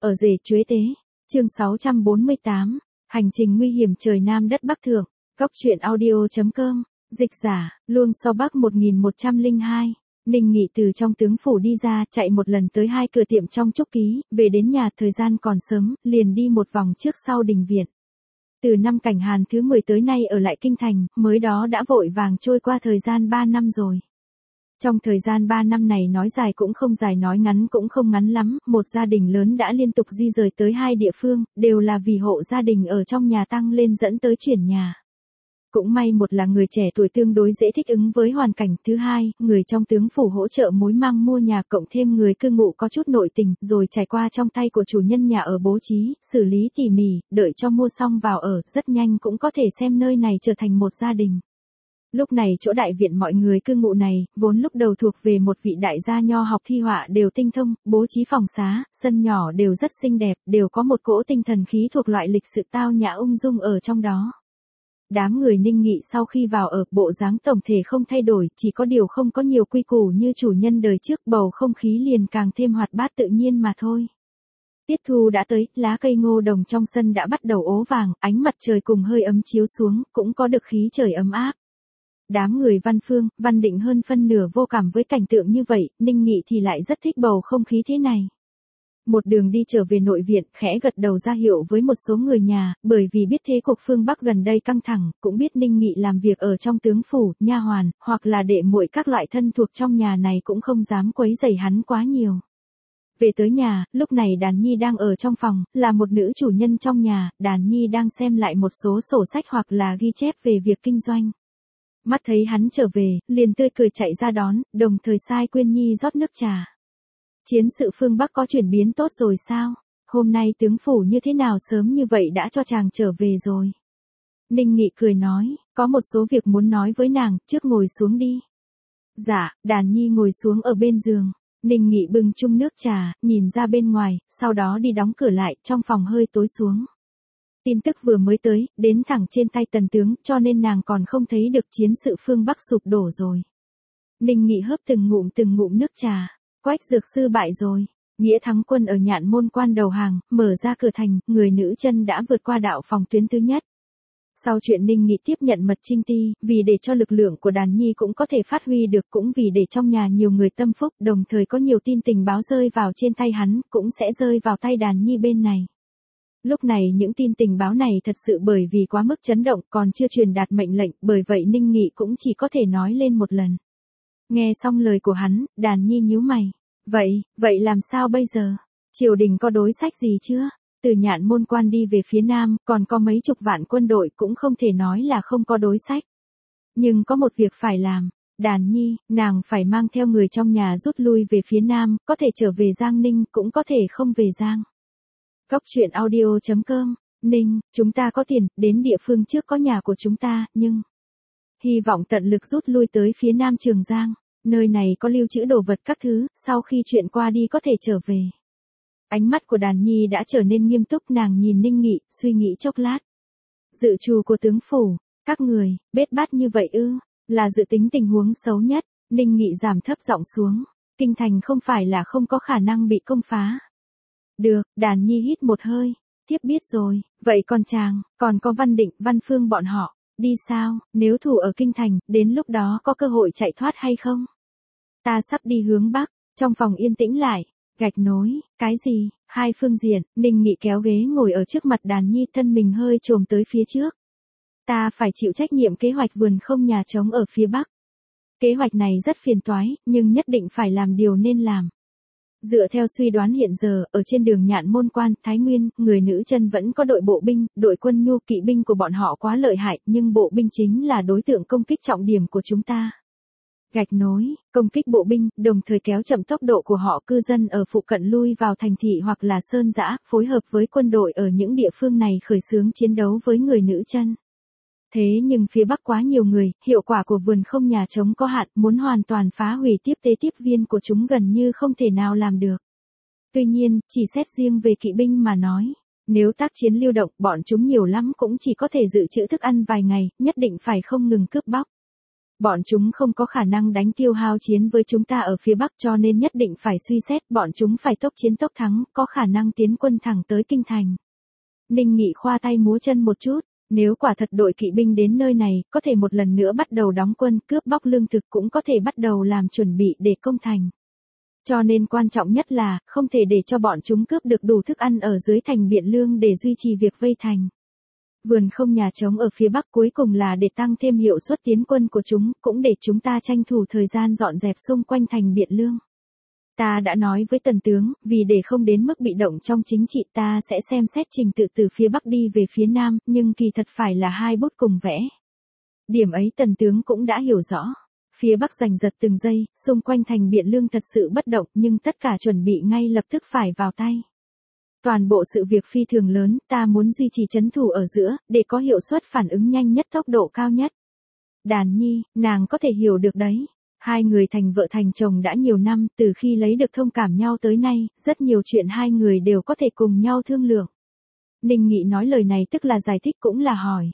Ở rể Chuế Tế. Chương 648. Hành trình nguy hiểm trời Nam đất Bắc thượng. Góc truyện audio.com. Dịch giả, Luông So Bắc 1102. Ninh Nghị từ trong tướng phủ đi ra, chạy một lần tới hai cửa tiệm trong Trúc Ký, về đến nhà thời gian còn sớm, liền đi một vòng trước sau đình viện. Từ năm Cảnh Hàn thứ 10 tới nay ở lại kinh thành, mới đó đã vội vàng trôi qua thời gian 3 năm rồi. Trong thời gian 3 năm này nói dài cũng không dài, nói ngắn cũng không ngắn lắm, một gia đình lớn đã liên tục di rời tới hai địa phương, đều là vì hộ gia đình ở trong nhà tăng lên dẫn tới chuyển nhà. Cũng may một là người trẻ tuổi tương đối dễ thích ứng với hoàn cảnh, thứ hai, người trong tướng phủ hỗ trợ mối mang mua nhà, cộng thêm người cư ngụ có chút nội tình, rồi trải qua trong tay của chủ nhân nhà ở bố trí, xử lý tỉ mỉ, đợi cho mua xong vào ở, rất nhanh cũng có thể xem nơi này trở thành một gia đình. Lúc này chỗ đại viện mọi người cư ngụ này, vốn lúc đầu thuộc về một vị đại gia nho học thi họa đều tinh thông, bố trí phòng xá, sân nhỏ đều rất xinh đẹp, đều có một cỗ tinh thần khí thuộc loại lịch sự tao nhã ung dung ở trong đó. Đám người Ninh Nghị sau khi vào ở, bộ dáng tổng thể không thay đổi, chỉ có điều không có nhiều quy củ như chủ nhân đời trước, bầu không khí liền càng thêm hoạt bát tự nhiên mà thôi. Tiết thu đã tới, lá cây ngô đồng trong sân đã bắt đầu ố vàng, ánh mặt trời cùng hơi ấm chiếu xuống, cũng có được khí trời ấm áp. Đám người Văn Phương, Văn Định hơn phân nửa vô cảm với cảnh tượng như vậy, Ninh Nghị thì lại rất thích bầu không khí thế này. Một đường đi trở về nội viện, khẽ gật đầu ra hiệu với một số người nhà, bởi vì biết thế cuộc phương Bắc gần đây căng thẳng, cũng biết Ninh Nghị làm việc ở trong tướng phủ, nha hoàn, hoặc là đệ muội các loại thân thuộc trong nhà này cũng không dám quấy rầy hắn quá nhiều. Về tới nhà, lúc này Đàn Nhi đang ở trong phòng, là một nữ chủ nhân trong nhà, Đàn Nhi đang xem lại một số sổ sách hoặc là ghi chép về việc kinh doanh. Mắt thấy hắn trở về, liền tươi cười chạy ra đón, đồng thời sai Quyên Nhi rót nước trà. Chiến sự phương Bắc có chuyển biến tốt rồi sao? Hôm nay tướng phủ như thế nào sớm như vậy đã cho chàng trở về rồi? Ninh Nghị cười nói, có một số việc muốn nói với nàng, trước ngồi xuống đi. Dạ, Đàn Nhi ngồi xuống ở bên giường. Ninh Nghị bưng chung nước trà, nhìn ra bên ngoài, sau đó đi đóng cửa lại, trong phòng hơi tối xuống. Tin tức vừa mới tới, đến thẳng trên tay tần tướng, cho nên nàng còn không thấy được chiến sự phương Bắc sụp đổ rồi. Ninh Nghị hớp từng ngụm nước trà. Quách Dược Sư bại rồi. Nghĩa Thắng quân ở Nhạn Môn Quan đầu hàng, mở ra cửa thành, người nữ chân đã vượt qua đạo phòng tuyến thứ nhất. Sau chuyện Ninh Nghị tiếp nhận mật trinh ti, vì để cho lực lượng của Đàn Nhi cũng có thể phát huy được, cũng vì để trong nhà nhiều người tâm phúc, đồng thời có nhiều tin tình báo rơi vào trên tay hắn, cũng sẽ rơi vào tay Đàn Nhi bên này. Lúc này những tin tình báo này thật sự bởi vì quá mức chấn động, còn chưa truyền đạt mệnh lệnh, bởi vậy Ninh Nghị cũng chỉ có thể nói lên một lần. Nghe xong lời của hắn, Đàn Nhi nhíu mày. Vậy làm sao bây giờ? Triều đình có đối sách gì chưa? Từ Nhạn Môn Quan đi về phía Nam, còn có mấy chục vạn quân đội, cũng không thể nói là không có đối sách. Nhưng có một việc phải làm. Đàn Nhi, nàng phải mang theo người trong nhà rút lui về phía Nam, có thể trở về Giang Ninh, cũng có thể không về Giang. Góc truyện audio.com. Ninh, chúng ta có tiền, đến địa phương trước có nhà của chúng ta, nhưng hy vọng tận lực rút lui tới phía Nam Trường Giang. Nơi này có lưu trữ đồ vật các thứ, sau khi chuyện qua đi có thể trở về. Ánh mắt của Đàn Nhi đã trở nên nghiêm túc, nàng nhìn Ninh Nghị, suy nghĩ chốc lát. Dự trù của tướng phủ, các người, bết bát như vậy ư, là dự tính tình huống xấu nhất. Ninh Nghị giảm thấp giọng xuống, kinh thành không phải là không có khả năng bị công phá. Được, Đàn Nhi hít một hơi, tiếp biết rồi, vậy còn chàng, còn có Văn Định, Văn Phương bọn họ, đi sao, nếu thủ ở kinh thành, đến lúc đó có cơ hội chạy thoát hay không? Ta sắp đi hướng Bắc, trong phòng yên tĩnh lại, gạch nối, cái gì, hai phương diện, Ninh Nghị kéo ghế ngồi ở trước mặt Đàn Nhi, thân mình hơi chồm tới phía trước. Ta phải chịu trách nhiệm kế hoạch vườn không nhà trống ở phía Bắc. Kế hoạch này rất phiền toái, nhưng nhất định phải làm điều nên làm. Dựa theo suy đoán hiện giờ, ở trên đường Nhạn Môn Quan, Thái Nguyên, người nữ chân vẫn có đội bộ binh, đội quân nhu kỵ binh của bọn họ quá lợi hại, nhưng bộ binh chính là đối tượng công kích trọng điểm của chúng ta. Gạch nối, công kích bộ binh, đồng thời kéo chậm tốc độ của họ, cư dân ở phụ cận lui vào thành thị hoặc là sơn dã, phối hợp với quân đội ở những địa phương này khởi xướng chiến đấu với người nữ chân. Thế nhưng phía Bắc quá nhiều người, hiệu quả của vườn không nhà trống có hạn, muốn hoàn toàn phá hủy tiếp tế tiếp viên của chúng gần như không thể nào làm được. Tuy nhiên, chỉ xét riêng về kỵ binh mà nói, nếu tác chiến lưu động, bọn chúng nhiều lắm cũng chỉ có thể dự trữ thức ăn vài ngày, nhất định phải không ngừng cướp bóc. Bọn chúng không có khả năng đánh tiêu hao chiến với chúng ta ở phía Bắc cho nên nhất định phải suy xét bọn chúng phải tốc chiến tốc thắng, có khả năng tiến quân thẳng tới kinh thành. Ninh Nghị khoa tay múa chân một chút, nếu quả thật đội kỵ binh đến nơi này, có thể một lần nữa bắt đầu đóng quân, cướp bóc lương thực cũng có thể bắt đầu làm chuẩn bị để công thành. Cho nên quan trọng nhất là, không thể để cho bọn chúng cướp được đủ thức ăn ở dưới thành Biện Lương để duy trì việc vây thành. Vườn không nhà trống ở phía Bắc cuối cùng là để tăng thêm hiệu suất tiến quân của chúng, cũng để chúng ta tranh thủ thời gian dọn dẹp xung quanh thành Biện Lương. Ta đã nói với tần tướng, vì để không đến mức bị động trong chính trị ta sẽ xem xét trình tự từ phía Bắc đi về phía Nam, nhưng kỳ thật phải là hai bút cùng vẽ. Điểm ấy tần tướng cũng đã hiểu rõ. Phía Bắc giành giật từng giây, xung quanh thành Biện Lương thật sự bất động nhưng tất cả chuẩn bị ngay lập tức phải vào tay. Toàn bộ sự việc phi thường lớn, ta muốn duy trì trấn thủ ở giữa, để có hiệu suất phản ứng nhanh nhất tốc độ cao nhất. Đàn Nhi, nàng có thể hiểu được đấy. Hai người thành vợ thành chồng đã nhiều năm, từ khi lấy được thông cảm nhau tới nay, rất nhiều chuyện hai người đều có thể cùng nhau thương lượng. Ninh Nghị nói lời này tức là giải thích cũng là hỏi.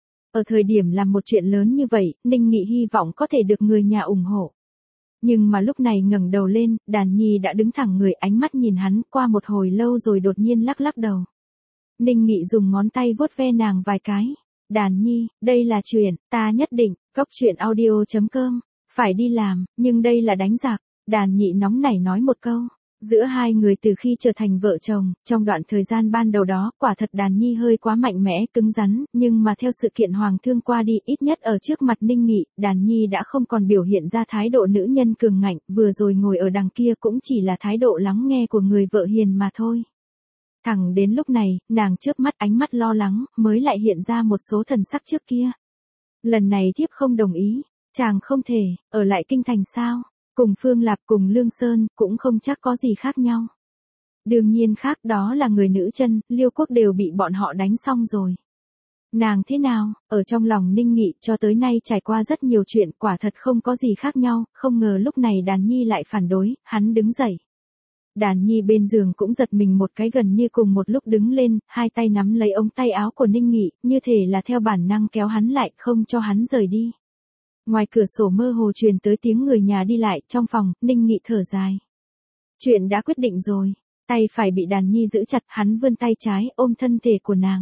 Ở thời điểm làm một chuyện lớn như vậy, Ninh Nghị hy vọng có thể được người nhà ủng hộ. Nhưng mà lúc này ngẩng đầu lên, Đàn Nhi đã đứng thẳng người, ánh mắt nhìn hắn qua một hồi lâu rồi đột nhiên lắc lắc đầu. Ninh Nghị dùng ngón tay vuốt ve nàng vài cái. Đàn Nhi, đây là chuyện, ta nhất định, cốc truyện audio.com, phải đi làm, nhưng đây là đánh giặc. Đàn Nhị nóng nảy nói một câu. Giữa hai người từ khi trở thành vợ chồng, trong đoạn thời gian ban đầu đó, quả thật Đàn Nhi hơi quá mạnh mẽ, cứng rắn, nhưng mà theo sự kiện Hoàng thương qua đi, ít nhất ở trước mặt Ninh Nghị, Đàn Nhi đã không còn biểu hiện ra thái độ nữ nhân cường ngạnh, vừa rồi ngồi ở đằng kia cũng chỉ là thái độ lắng nghe của người vợ hiền mà thôi. Thẳng đến lúc này, nàng chớp mắt ánh mắt lo lắng, mới lại hiện ra một số thần sắc trước kia. Lần này thiếp không đồng ý, chàng không thể, ở lại kinh thành sao? Cùng Phương Lạp cùng Lương Sơn, cũng không chắc có gì khác nhau. Đương nhiên khác, đó là người nữ chân, Liêu Quốc đều bị bọn họ đánh xong rồi. Nàng thế nào, ở trong lòng Ninh Nghị cho tới nay trải qua rất nhiều chuyện, quả thật không có gì khác nhau, không ngờ lúc này Đàn Nhi lại phản đối, hắn đứng dậy. Đàn Nhi bên giường cũng giật mình một cái, gần như cùng một lúc đứng lên, hai tay nắm lấy ống tay áo của Ninh Nghị, như thể là theo bản năng kéo hắn lại, không cho hắn rời đi. Ngoài cửa sổ mơ hồ truyền tới tiếng người nhà đi lại, trong phòng, Ninh Nghị thở dài. Chuyện đã quyết định rồi, tay phải bị Đàn Nhi giữ chặt, hắn vươn tay trái ôm thân thể của nàng.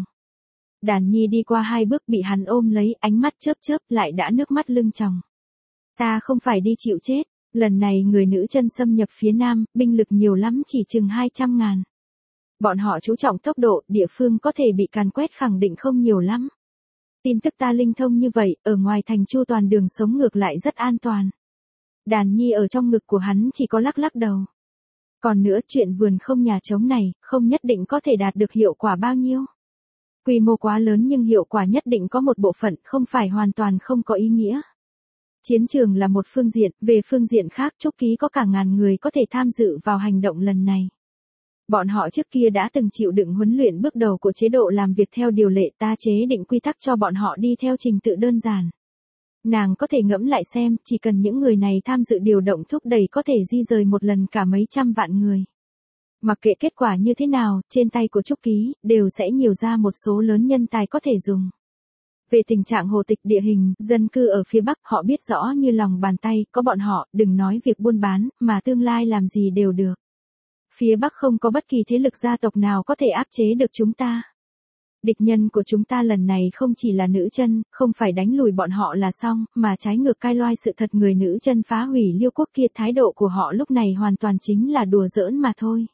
Đàn Nhi đi qua hai bước bị hắn ôm lấy, ánh mắt chớp chớp lại đã nước mắt lưng tròng. Ta không phải đi chịu chết, lần này người nữ chân xâm nhập phía Nam, binh lực nhiều lắm chỉ chừng 200.000. Bọn họ chú trọng tốc độ, địa phương có thể bị càn quét khẳng định không nhiều lắm. Tin tức ta linh thông như vậy, ở ngoài thành Chu Toàn đường sống ngược lại rất an toàn. Đàn Nhi ở trong ngực của hắn chỉ có lắc lắc đầu. Còn nữa, chuyện vườn không nhà trống này, không nhất định có thể đạt được hiệu quả bao nhiêu. Quy mô quá lớn nhưng hiệu quả nhất định có một bộ phận, không phải hoàn toàn không có ý nghĩa. Chiến trường là một phương diện, về phương diện khác Trúc Ký có cả ngàn người có thể tham dự vào hành động lần này. Bọn họ trước kia đã từng chịu đựng huấn luyện bước đầu của chế độ làm việc theo điều lệ, ta chế định quy tắc cho bọn họ đi theo trình tự đơn giản. Nàng có thể ngẫm lại xem, chỉ cần những người này tham dự điều động thúc đẩy có thể di rời một lần cả mấy trăm vạn người. Mặc kệ kết quả như thế nào, trên tay của Trúc Ký, đều sẽ nhiều ra một số lớn nhân tài có thể dùng. Về tình trạng hồ tịch địa hình, dân cư ở phía Bắc họ biết rõ như lòng bàn tay, có bọn họ, đừng nói việc buôn bán, mà tương lai làm gì đều được. Phía Bắc không có bất kỳ thế lực gia tộc nào có thể áp chế được chúng ta. Địch nhân của chúng ta lần này không chỉ là nữ chân, không phải đánh lùi bọn họ là xong, mà trái ngược cai loai sự thật, người nữ chân phá hủy Liêu Quốc kia, thái độ của họ lúc này hoàn toàn chính là đùa giỡn mà thôi.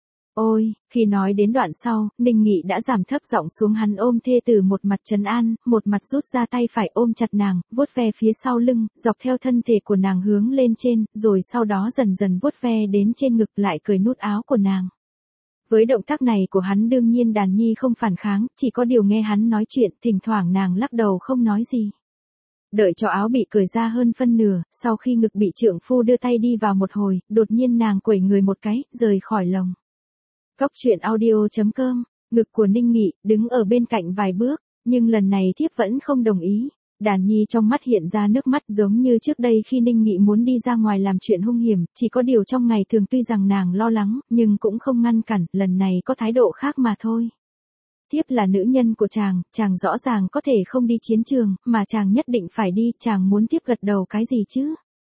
Ôi, khi nói đến đoạn sau, Ninh Nghị đã giảm thấp giọng xuống, hắn ôm thê tử, một mặt trấn an, một mặt rút ra tay phải ôm chặt nàng, vuốt ve phía sau lưng, dọc theo thân thể của nàng hướng lên trên, rồi sau đó dần dần vuốt ve đến trên ngực, lại cởi nút áo của nàng. Với động tác này của hắn đương nhiên Đàn Nhi không phản kháng, chỉ có điều nghe hắn nói chuyện, thỉnh thoảng nàng lắc đầu không nói gì. Đợi cho áo bị cởi ra hơn phân nửa, sau khi ngực bị trượng phu đưa tay đi vào một hồi, đột nhiên nàng quẩy người một cái, rời khỏi lồng. Cốc truyện audio.com, ngực của Ninh Nghị, đứng ở bên cạnh vài bước, nhưng lần này thiếp vẫn không đồng ý. Đàn Nhi trong mắt hiện ra nước mắt, giống như trước đây khi Ninh Nghị muốn đi ra ngoài làm chuyện hung hiểm, chỉ có điều trong ngày thường tuy rằng nàng lo lắng, nhưng cũng không ngăn cản, lần này có thái độ khác mà thôi. thiếp là nữ nhân của chàng rõ ràng có thể không đi chiến trường, mà chàng nhất định phải đi, chàng muốn thiếp gật đầu cái gì chứ?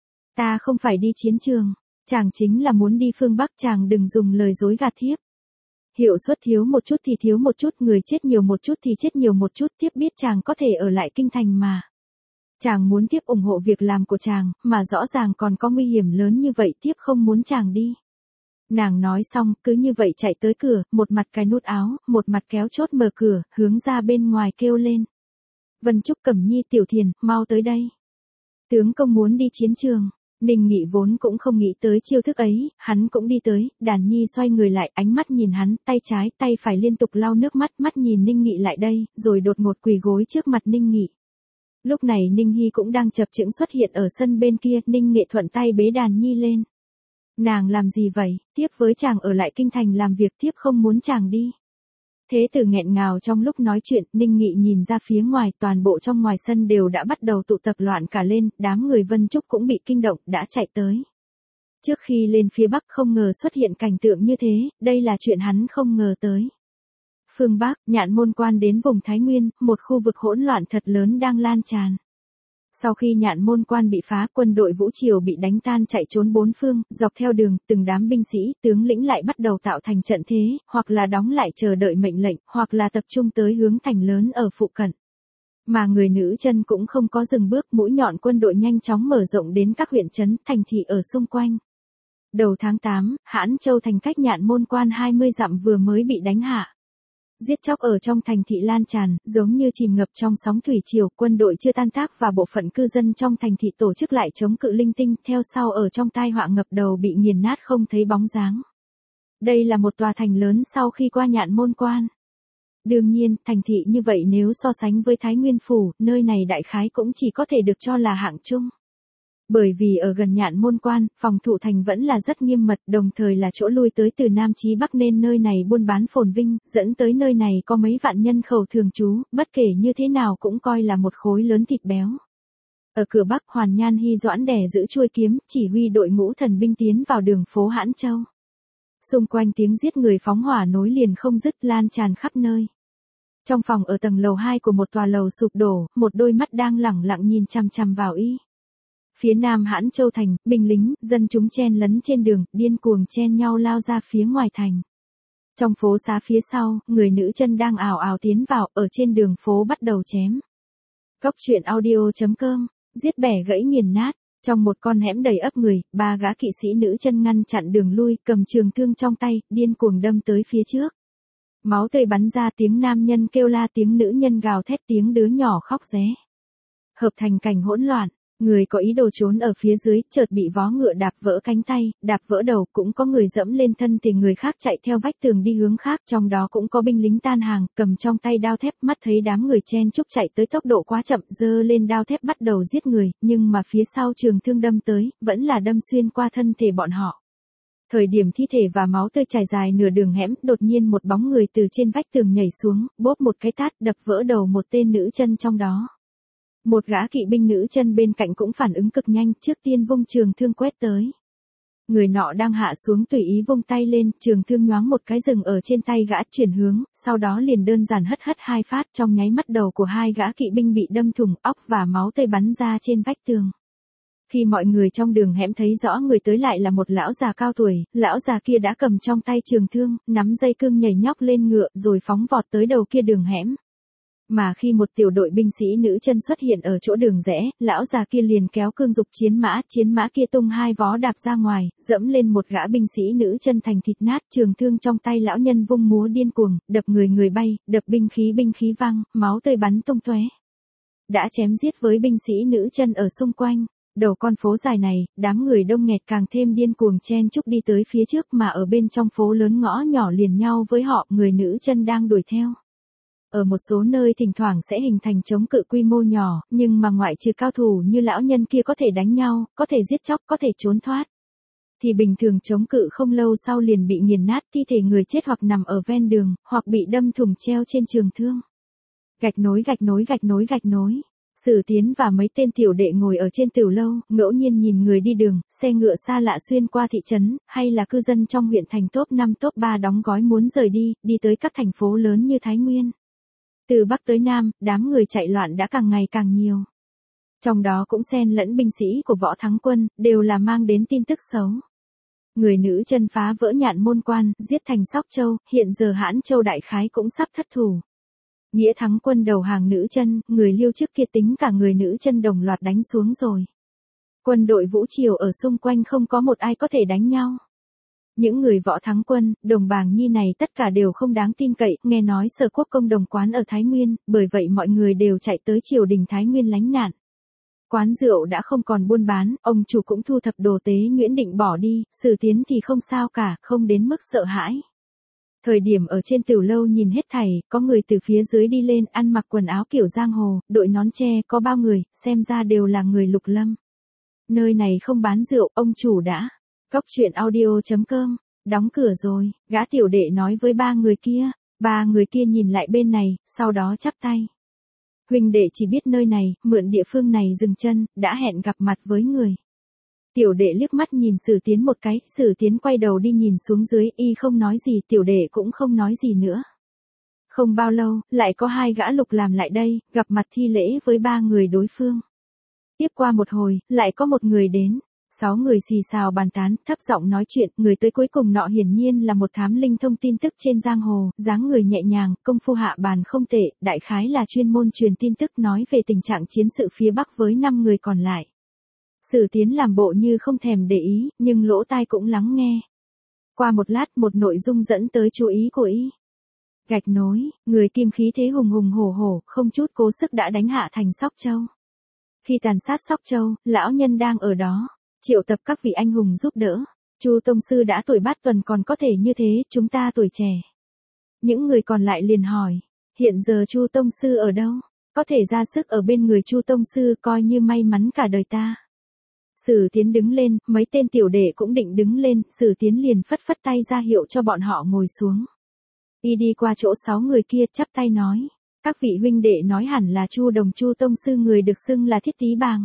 Ta không phải đi chiến trường, chàng chính là muốn đi phương Bắc, chàng đừng dùng lời dối gạt thiếp. Hiệu suất thiếu một chút thì thiếu một chút, người chết nhiều một chút thì chết nhiều một chút, thiếp biết chàng có thể ở lại kinh thành mà. Chàng muốn thiếp ủng hộ việc làm của chàng, mà rõ ràng còn có nguy hiểm lớn như vậy, thiếp không muốn chàng đi. Nàng nói xong, cứ như vậy chạy tới cửa, một mặt cài nút áo, một mặt kéo chốt mở cửa, hướng ra bên ngoài kêu lên. Vân Trúc, Cẩm Nhi, Tiểu Thiền, mau tới đây. Tướng công muốn đi chiến trường. Ninh Nghị vốn cũng không nghĩ tới chiêu thức ấy, hắn cũng đi tới, Đàn Nhi xoay người lại, ánh mắt nhìn hắn, tay trái, tay phải liên tục lau nước mắt, mắt nhìn Ninh Nghị lại đây, rồi đột ngột quỳ gối trước mặt Ninh Nghị. Lúc này Ninh Hy cũng đang chập chững xuất hiện ở sân bên kia, Ninh Nghệ thuận tay bế Đàn Nhi lên. Nàng làm gì vậy, tiếp với chàng ở lại kinh thành làm việc, tiếp không muốn chàng đi. Thế tử nghẹn ngào trong lúc nói chuyện, Ninh Nghị nhìn ra phía ngoài, toàn bộ trong ngoài sân đều đã bắt đầu tụ tập loạn cả lên, đám người Vân Trúc cũng bị kinh động, đã chạy tới. Trước khi lên phía Bắc không ngờ xuất hiện cảnh tượng như thế, đây là chuyện hắn không ngờ tới. Phương Bắc, Nhạn Môn Quan đến vùng Thái Nguyên, một khu vực hỗn loạn thật lớn đang lan tràn. Sau khi Nhạn Môn Quan bị phá, quân đội Vũ Triều bị đánh tan chạy trốn bốn phương, dọc theo đường, từng đám binh sĩ, tướng lĩnh lại bắt đầu tạo thành trận thế, hoặc là đóng lại chờ đợi mệnh lệnh, hoặc là tập trung tới hướng thành lớn ở phụ cận. Mà người nữ chân cũng không có dừng bước, mũi nhọn quân đội nhanh chóng mở rộng đến các huyện trấn, thành thị ở xung quanh. Đầu tháng 8, Hãn Châu thành cách Nhạn Môn Quan 20 dặm vừa mới bị đánh hạ. Giết chóc ở trong thành thị lan tràn, giống như chìm ngập trong sóng thủy triều, quân đội chưa tan tác và bộ phận cư dân trong thành thị tổ chức lại chống cự linh tinh, theo sau ở trong tai họa ngập đầu bị nghiền nát không thấy bóng dáng. Đây là một tòa thành lớn sau khi qua Nhạn Môn Quan. Đương nhiên, thành thị như vậy nếu so sánh với Thái Nguyên Phủ, nơi này đại khái cũng chỉ có thể được cho là hạng trung. Bởi vì ở gần Nhạn Môn Quan, phòng thủ thành vẫn là rất nghiêm mật, đồng thời là chỗ lui tới từ Nam chí Bắc nên nơi này buôn bán phồn vinh, dẫn tới nơi này có mấy vạn nhân khẩu thường trú, bất kể như thế nào cũng coi là một khối lớn thịt béo. Ở cửa Bắc, Hoàn Nhan Hy Doãn đè giữ chuôi kiếm, chỉ huy đội ngũ thần binh tiến vào đường phố Hãn Châu. Xung quanh tiếng giết người phóng hỏa nối liền không dứt, lan tràn khắp nơi. Trong phòng ở tầng lầu 2 của một tòa lầu sụp đổ, một đôi mắt đang lẳng lặng nhìn chằm chằm vào y. Phía nam Hãn Châu thành, binh lính, dân chúng chen lấn trên đường, điên cuồng chen nhau lao ra phía ngoài thành. Trong phố xá phía sau, người nữ chân đang ào ào tiến vào, ở trên đường phố bắt đầu chém. Cóc truyện audio.com, giết bẻ gãy nghiền nát. Trong một con hẻm đầy ấp người, ba gã kỵ sĩ nữ chân ngăn chặn đường lui, cầm trường thương trong tay, điên cuồng đâm tới phía trước. Máu tươi bắn ra, tiếng nam nhân kêu la, tiếng nữ nhân gào thét, tiếng đứa nhỏ khóc ré. Hợp thành cảnh hỗn loạn. Người có ý đồ trốn ở phía dưới, chợt bị vó ngựa đạp vỡ cánh tay, đạp vỡ đầu, cũng có người dẫm lên thân thì người khác chạy theo vách tường đi hướng khác, trong đó cũng có binh lính tan hàng, cầm trong tay đao thép, mắt thấy đám người chen chúc chạy tới tốc độ quá chậm, giơ lên đao thép bắt đầu giết người, nhưng mà phía sau trường thương đâm tới, vẫn là đâm xuyên qua thân thể bọn họ. Thời điểm thi thể và máu tươi trải dài nửa đường hẻm, đột nhiên một bóng người từ trên vách tường nhảy xuống, bóp một cái tát, đập vỡ đầu một tên nữ chân trong đó. Một gã kỵ binh nữ chân bên cạnh cũng phản ứng cực nhanh, trước tiên vung trường thương quét tới. Người nọ đang hạ xuống tùy ý vung tay lên, trường thương nhoáng một cái dừng ở trên tay gã, chuyển hướng, sau đó liền đơn giản hất hai phát, trong nháy mắt đầu của hai gã kỵ binh bị đâm thủng, óc và máu tươi bắn ra trên vách tường. Khi mọi người trong đường hẻm thấy rõ người tới lại là một lão già cao tuổi, lão già kia đã cầm trong tay trường thương, nắm dây cương nhảy nhóc lên ngựa, rồi phóng vọt tới đầu kia đường hẻm. Mà khi một tiểu đội binh sĩ nữ chân xuất hiện ở chỗ đường rẽ, lão già kia liền kéo cương dục chiến mã kia tung hai vó đạp ra ngoài, dẫm lên một gã binh sĩ nữ chân thành thịt nát, trường thương trong tay lão nhân vung múa điên cuồng, đập người bay, đập binh khí văng, máu tươi bắn tung tóe. Đã chém giết với binh sĩ nữ chân ở xung quanh, đầu con phố dài này, đám người đông nghẹt càng thêm điên cuồng chen chúc đi tới phía trước, mà ở bên trong phố lớn ngõ nhỏ liền nhau với họ, người nữ chân đang đuổi theo. Ở một số nơi thỉnh thoảng sẽ hình thành chống cự quy mô nhỏ, nhưng mà ngoại trừ cao thủ như lão nhân kia có thể đánh nhau, có thể giết chóc, có thể trốn thoát, thì bình thường chống cự không lâu sau liền bị nghiền nát, thi thể người chết hoặc nằm ở ven đường, hoặc bị đâm thủng treo trên trường thương. Gạch nối. Sử Tiến và mấy tên tiểu đệ ngồi ở trên tiểu lâu, ngẫu nhiên nhìn người đi đường, xe ngựa xa lạ xuyên qua thị trấn, hay là cư dân trong huyện thành top 5 top 3 đóng gói muốn rời đi tới các thành phố lớn như Thái Nguyên. Từ Bắc tới Nam, đám người chạy loạn đã càng ngày càng nhiều. Trong đó cũng xen lẫn binh sĩ của Võ Thắng Quân, đều là mang đến tin tức xấu. Người nữ chân phá vỡ Nhạn Môn Quan, giết thành Sóc Châu, hiện giờ Hãn Châu đại khái cũng sắp thất thủ. Nghĩa Thắng Quân đầu hàng nữ chân, người Liêu trước kia tính cả người nữ chân đồng loạt đánh xuống rồi. Quân đội Vũ Triều ở xung quanh không có một ai có thể đánh nhau. Những người Võ Thắng Quân, Đồng Bàng Nhi này tất cả đều không đáng tin cậy, nghe nói Sở Quốc công đồng quán ở Thái Nguyên, bởi vậy mọi người đều chạy tới triều đình Thái Nguyên lánh nạn. Quán rượu đã không còn buôn bán, ông chủ cũng thu thập đồ tế nhuyễn định bỏ đi, Sử Tiến thì không sao cả, không đến mức sợ hãi. Thời điểm ở trên tiểu lâu nhìn hết thảy, có người từ phía dưới đi lên ăn mặc quần áo kiểu giang hồ, đội nón tre, có bao người, xem ra đều là người Lục Lâm. Nơi này không bán rượu, ông chủ đã. Góc chuyện audio.com, đóng cửa rồi, gã tiểu đệ nói với ba người kia nhìn lại bên này, sau đó chắp tay. Huynh đệ chỉ biết nơi này, mượn địa phương này dừng chân, đã hẹn gặp mặt với người. Tiểu đệ liếc mắt nhìn Sử Tiến một cái, Sử Tiến quay đầu đi nhìn xuống dưới, y không nói gì, tiểu đệ cũng không nói gì nữa. Không bao lâu, lại có hai gã Lục làm lại đây, gặp mặt thi lễ với ba người đối phương. Tiếp qua một hồi, lại có một người đến. 6 người xì xào bàn tán, thấp giọng nói chuyện, người tới cuối cùng nọ hiển nhiên là một thám linh thông tin tức trên giang hồ, dáng người nhẹ nhàng, công phu hạ bàn không tệ, đại khái là chuyên môn truyền tin tức nói về tình trạng chiến sự phía Bắc với 5 người còn lại. Sử Tiến làm bộ như không thèm để ý, nhưng lỗ tai cũng lắng nghe. Qua một lát, một nội dung dẫn tới chú ý của y. Gạch nối, người kim khí thế hùng hùng hổ hổ, không chút cố sức đã đánh hạ thành Sóc Châu. Khi tàn sát Sóc Châu, lão nhân đang ở đó. Triệu tập các vị anh hùng giúp đỡ. Chu Tông Sư đã tuổi bát tuần còn có thể như thế, chúng ta tuổi trẻ. Những người còn lại liền hỏi, hiện giờ Chu Tông Sư ở đâu? Có thể ra sức ở bên người Chu Tông Sư coi như may mắn cả đời ta. Sử Tiến đứng lên, mấy tên tiểu đệ cũng định đứng lên, Sử Tiến liền phất phất tay ra hiệu cho bọn họ ngồi xuống. Y đi qua chỗ 6 người kia chắp tay nói, các vị huynh đệ nói hẳn là Chu Đồng Chu Tông Sư người được xưng là Thiết Tý Bàng.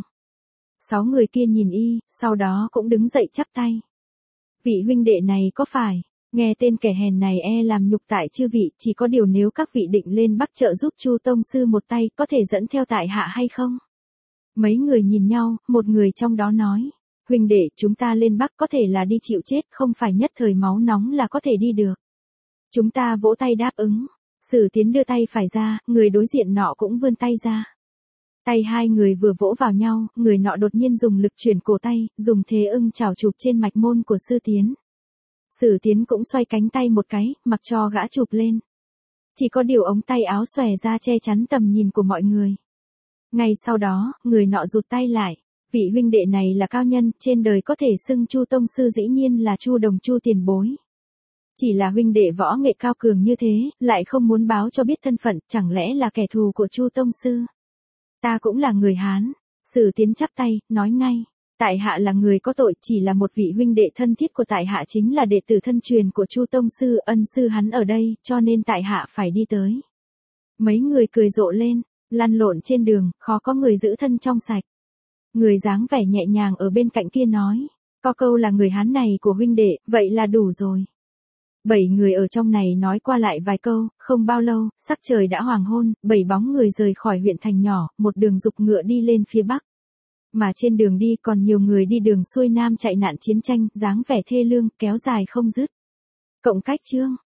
6 người kia nhìn y, sau đó cũng đứng dậy chắp tay. Vị huynh đệ này có phải, nghe tên kẻ hèn này làm nhục tại chư vị, chỉ có điều nếu các vị định lên Bắc trợ giúp Chu Tông Sư một tay, có thể dẫn theo tại hạ hay không? Mấy người nhìn nhau, một người trong đó nói, huynh đệ chúng ta lên Bắc có thể là đi chịu chết, không phải nhất thời máu nóng là có thể đi được. Chúng ta vỗ tay đáp ứng. Sử Tiến đưa tay phải ra, người đối diện nọ cũng vươn tay ra. Tay hai người vừa vỗ vào nhau, người nọ đột nhiên dùng lực chuyển cổ tay, dùng thế ưng chảo chụp trên mạch môn của Sử Tiến. Sử Tiến cũng xoay cánh tay một cái, mặc cho gã chụp lên. Chỉ có điều ống tay áo xòe ra che chắn tầm nhìn của mọi người. Ngay sau đó, người nọ rụt tay lại. Vị huynh đệ này là cao nhân, trên đời có thể xưng Chu Tông Sư dĩ nhiên là Chu Đồng Chu tiền bối. Chỉ là huynh đệ võ nghệ cao cường như thế, lại không muốn báo cho biết thân phận, chẳng lẽ là kẻ thù của Chu Tông Sư? Ta cũng là người Hán. Sử Tiến chắp tay, nói ngay. Tại hạ là người có tội, chỉ là một vị huynh đệ thân thiết của tại hạ chính là đệ tử thân truyền của Chu Tông Sư, ân sư hắn ở đây, cho nên tại hạ phải đi tới. Mấy người cười rộ lên, lăn lộn trên đường, khó có người giữ thân trong sạch. Người dáng vẻ nhẹ nhàng ở bên cạnh kia nói, có câu là người Hán này của huynh đệ, vậy là đủ rồi. 7 người ở trong này nói qua lại vài câu, không bao lâu, sắc trời đã hoàng hôn, 7 bóng người rời khỏi huyện thành nhỏ, một đường dục ngựa đi lên phía Bắc. Mà trên đường đi còn nhiều người đi đường xuôi Nam chạy nạn chiến tranh, dáng vẻ thê lương, kéo dài không dứt. Cộng cách chương